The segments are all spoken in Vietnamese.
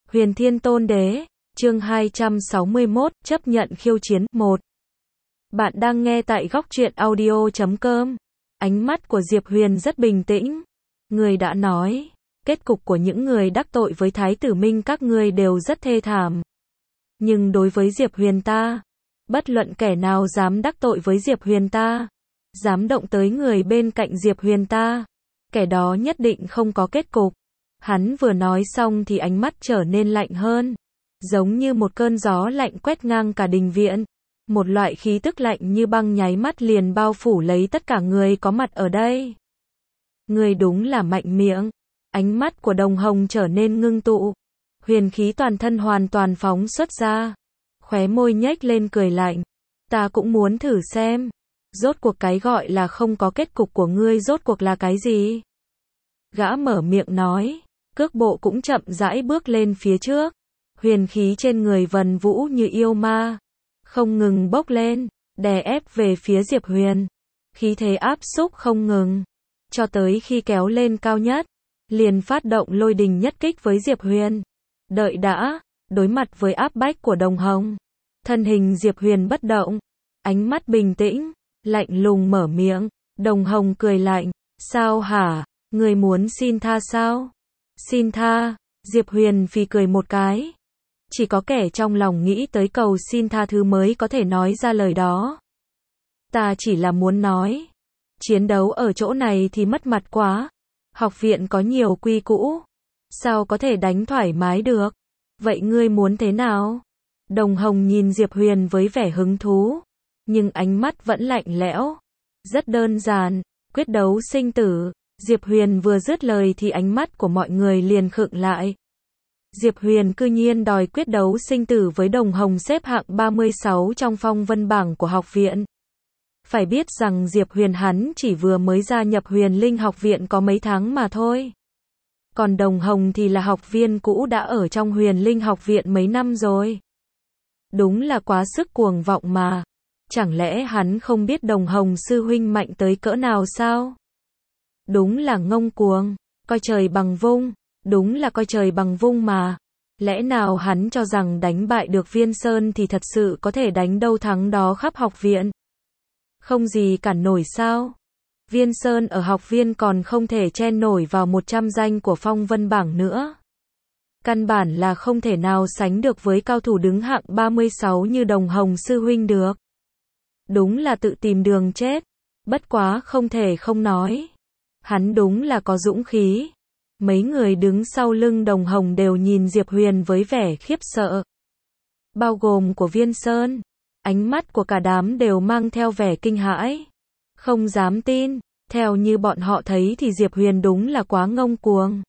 Huyền Thiên Tôn Đế, chương 261, chấp nhận khiêu chiến, 1. Bạn đang nghe tại góc truyện audio.com. Ánh mắt của Diệp Huyền rất bình tĩnh. Người đã nói, kết cục của những người đắc tội với Thái tử Minh các ngươi đều rất thê thảm. Nhưng đối với Diệp Huyền ta, bất luận kẻ nào dám đắc tội với Diệp Huyền ta, dám động tới người bên cạnh Diệp Huyền ta, kẻ đó nhất định không có kết cục. Hắn vừa nói xong thì ánh mắt trở nên lạnh hơn, giống như một cơn gió lạnh quét ngang cả đình viện. Một loại khí tức lạnh như băng nháy mắt liền bao phủ lấy tất cả người có mặt ở đây. Người đúng là mạnh miệng. Ánh mắt của Đồng Hồng trở nên ngưng tụ, huyền khí toàn thân hoàn toàn phóng xuất ra, khóe môi nhếch lên cười lạnh. Ta cũng muốn thử xem, rốt cuộc cái gọi là không có kết cục của ngươi rốt cuộc là cái gì? Gã mở miệng nói, cước bộ cũng chậm rãi bước lên phía trước, huyền khí trên người vần vũ như yêu ma, không ngừng bốc lên, đè ép về phía Diệp Huyền. Khí thế áp xúc không ngừng, cho tới khi kéo lên cao nhất, liền phát động lôi đình nhất kích với Diệp Huyền. Đợi đã, đối mặt với áp bách của Đồng Hồng, thân hình Diệp Huyền bất động, ánh mắt bình tĩnh, lạnh lùng mở miệng. Đồng Hồng cười lạnh, sao hả, người muốn xin tha sao? Xin tha, Diệp Huyền phì cười một cái. Chỉ có kẻ trong lòng nghĩ tới cầu xin tha thứ mới có thể nói ra lời đó. Ta chỉ là muốn nói, chiến đấu ở chỗ này thì mất mặt quá. Học viện có nhiều quy cũ, sao có thể đánh thoải mái được? Vậy ngươi muốn thế nào? Đồng Hồng nhìn Diệp Huyền với vẻ hứng thú, nhưng ánh mắt vẫn lạnh lẽo. Rất đơn giản, quyết đấu sinh tử. Diệp Huyền vừa dứt lời thì ánh mắt của mọi người liền khựng lại. Diệp Huyền cư nhiên đòi quyết đấu sinh tử với Đồng Hồng xếp hạng 36 trong phong vân bảng của học viện. Phải biết rằng Diệp Huyền hắn chỉ vừa mới gia nhập Huyền Linh học viện có mấy tháng mà thôi. Còn Đồng Hồng thì là học viên cũ đã ở trong Huyền Linh học viện mấy năm rồi. Đúng là quá sức cuồng vọng mà. Chẳng lẽ hắn không biết Đồng Hồng sư huynh mạnh tới cỡ nào sao? Đúng là ngông cuồng, coi trời bằng vung. Đúng là coi trời bằng vung mà. Lẽ nào hắn cho rằng đánh bại được Viên Sơn thì thật sự có thể đánh đâu thắng đó khắp học viện? Không gì cản nổi sao? Viên Sơn ở học viên còn không thể chen nổi vào 100 danh của phong vân bảng nữa. Căn bản là không thể nào sánh được với cao thủ đứng hạng 36 như Đồng Hồng sư huynh được. Đúng là tự tìm đường chết. Bất quá không thể không nói, hắn đúng là có dũng khí. Mấy người đứng sau lưng Đồng Hồng đều nhìn Diệp Huyền với vẻ khiếp sợ. Bao gồm của Viên Sơn. Ánh mắt của cả đám đều mang theo vẻ kinh hãi. Không dám tin. Theo như bọn họ thấy thì Diệp Huyền đúng là quá ngông cuồng.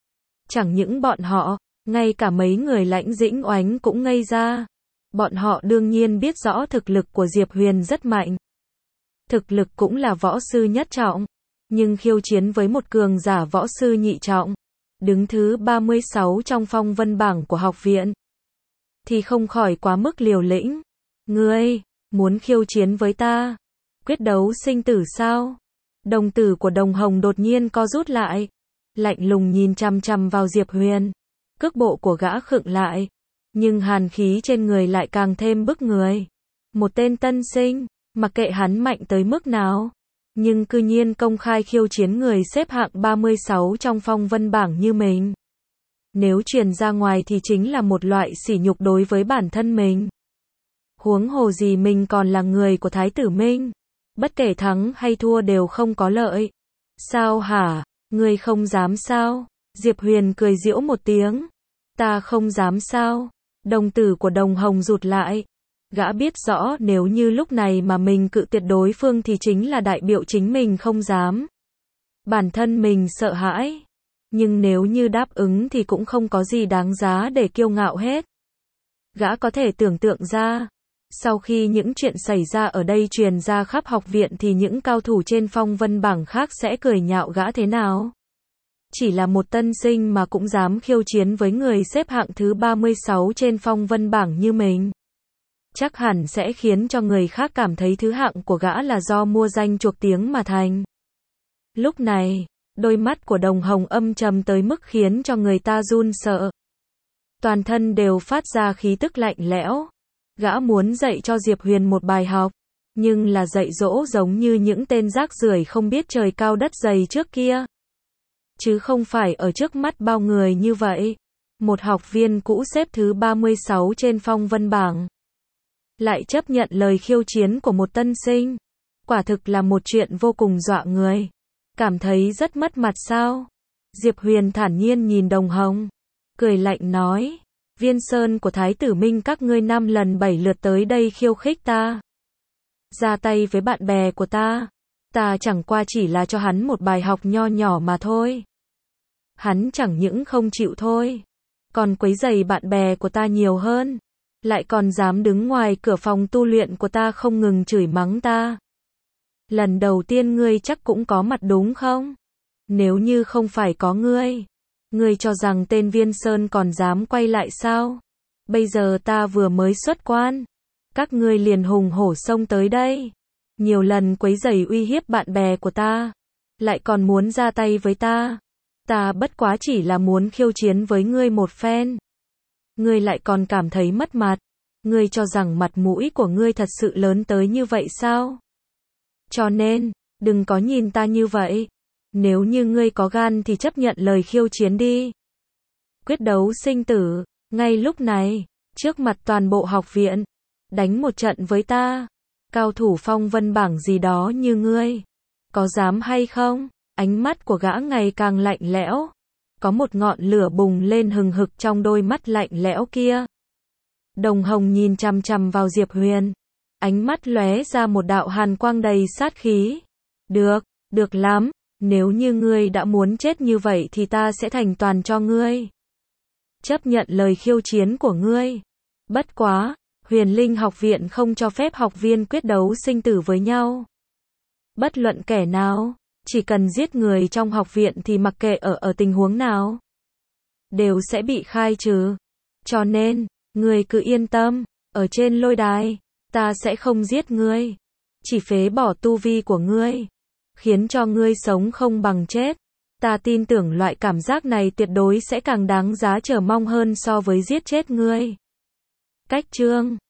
Chẳng những bọn họ, ngay cả mấy người Lãnh Dĩnh Oánh cũng ngây ra. Bọn họ đương nhiên biết rõ thực lực của Diệp Huyền rất mạnh. Thực lực cũng là võ sư nhất trọng. Nhưng khiêu chiến với một cường giả võ sư nhị trọng, đứng thứ 36 trong phong vân bảng của học viện, thì không khỏi quá mức liều lĩnh. Ngươi, muốn khiêu chiến với ta? Quyết đấu sinh tử sao? Đồng tử của Đồng Hồng đột nhiên co rút lại, lạnh lùng nhìn chằm chằm vào Diệp Huyền. Cước bộ của gã khựng lại, nhưng hàn khí trên người lại càng thêm bức người. Một tên tân sinh, mặc kệ hắn mạnh tới mức nào, nhưng cư nhiên công khai khiêu chiến người xếp hạng 36 trong phong vân bảng như mình. Nếu truyền ra ngoài thì chính là một loại sỉ nhục đối với bản thân mình. Huống hồ gì mình còn là người của Thái tử Minh. Bất kể thắng hay thua đều không có lợi. Sao hả? Ngươi không dám sao? Diệp Huyền cười giễu một tiếng. Ta không dám sao? Đồng tử của Đồng Hồng rụt lại. Gã biết rõ nếu như lúc này mà mình cự tuyệt đối phương thì chính là đại biểu chính mình không dám. Bản thân mình sợ hãi. Nhưng nếu như đáp ứng thì cũng không có gì đáng giá để kiêu ngạo hết. Gã có thể tưởng tượng ra, sau khi những chuyện xảy ra ở đây truyền ra khắp học viện thì những cao thủ trên phong vân bảng khác sẽ cười nhạo gã thế nào. Chỉ là một tân sinh mà cũng dám khiêu chiến với người xếp hạng thứ 36 trên phong vân bảng như mình. Chắc hẳn sẽ khiến cho người khác cảm thấy thứ hạng của gã là do mua danh chuộc tiếng mà thành. Lúc này, đôi mắt của Đồng Hồng âm trầm tới mức khiến cho người ta run sợ. toàn thân đều phát ra khí tức lạnh lẽo. Gã muốn dạy cho Diệp Huyền một bài học, nhưng là dạy dỗ giống như những tên rác rưởi không biết trời cao đất dày trước kia. Chứ không phải ở trước mắt bao người như vậy. Một học viên cũ xếp thứ 36 trên phong vân bảng. Lại chấp nhận lời khiêu chiến của một tân sinh. Quả thực là một chuyện vô cùng dọa người. Cảm thấy rất mất mặt sao? Diệp Huyền thản nhiên nhìn Đồng Hồng. Cười lạnh nói. Viên sơn của Thái tử Minh các ngươi 5 lần 7 lượt tới đây khiêu khích ta. Ra tay với bạn bè của ta. Ta chẳng qua chỉ là cho hắn một bài học nho nhỏ mà thôi. Hắn chẳng những không chịu thôi. Còn quấy rầy bạn bè của ta nhiều hơn. Lại còn dám đứng ngoài cửa phòng tu luyện của ta không ngừng chửi mắng ta. Lần đầu tiên ngươi chắc cũng có mặt đúng không? Nếu như không phải có ngươi cho rằng tên Viên Sơn còn dám quay lại sao? Bây giờ ta vừa mới xuất quan. Các ngươi liền hùng hổ xông tới đây. Nhiều lần quấy rầy uy hiếp bạn bè của ta. Lại còn muốn ra tay với ta. Ta bất quá chỉ là muốn khiêu chiến với ngươi một phen. Ngươi lại còn cảm thấy mất mặt. Ngươi cho rằng mặt mũi của ngươi thật sự lớn tới như vậy sao? Cho nên, đừng có nhìn ta như vậy. Nếu như ngươi có gan thì chấp nhận lời khiêu chiến đi. Quyết đấu sinh tử, ngay lúc này, trước mặt toàn bộ học viện, đánh một trận với ta. Cao thủ phong vân bảng gì đó như ngươi, có dám hay không? Ánh mắt của gã ngày càng lạnh lẽo. Có một ngọn lửa bùng lên hừng hực trong đôi mắt lạnh lẽo kia. Đồng Hồng nhìn chằm chằm vào Diệp Huyền. Ánh mắt lóe ra một đạo hàn quang đầy sát khí. Được lắm. Nếu như ngươi đã muốn chết như vậy thì ta sẽ thành toàn cho ngươi. Chấp nhận lời khiêu chiến của ngươi. Bất quá, Huyền Linh học viện không cho phép học viên quyết đấu sinh tử với nhau. Bất luận kẻ nào, chỉ cần giết người trong học viện thì mặc kệ ở tình huống nào, đều sẽ bị khai trừ. Cho nên, ngươi cứ yên tâm, ở trên lôi đài, ta sẽ không giết ngươi. Chỉ phế bỏ tu vi của ngươi. Khiến cho ngươi sống không bằng chết. Ta tin tưởng loại cảm giác này tuyệt đối sẽ càng đáng giá chờ mong hơn so với giết chết ngươi. Cách chương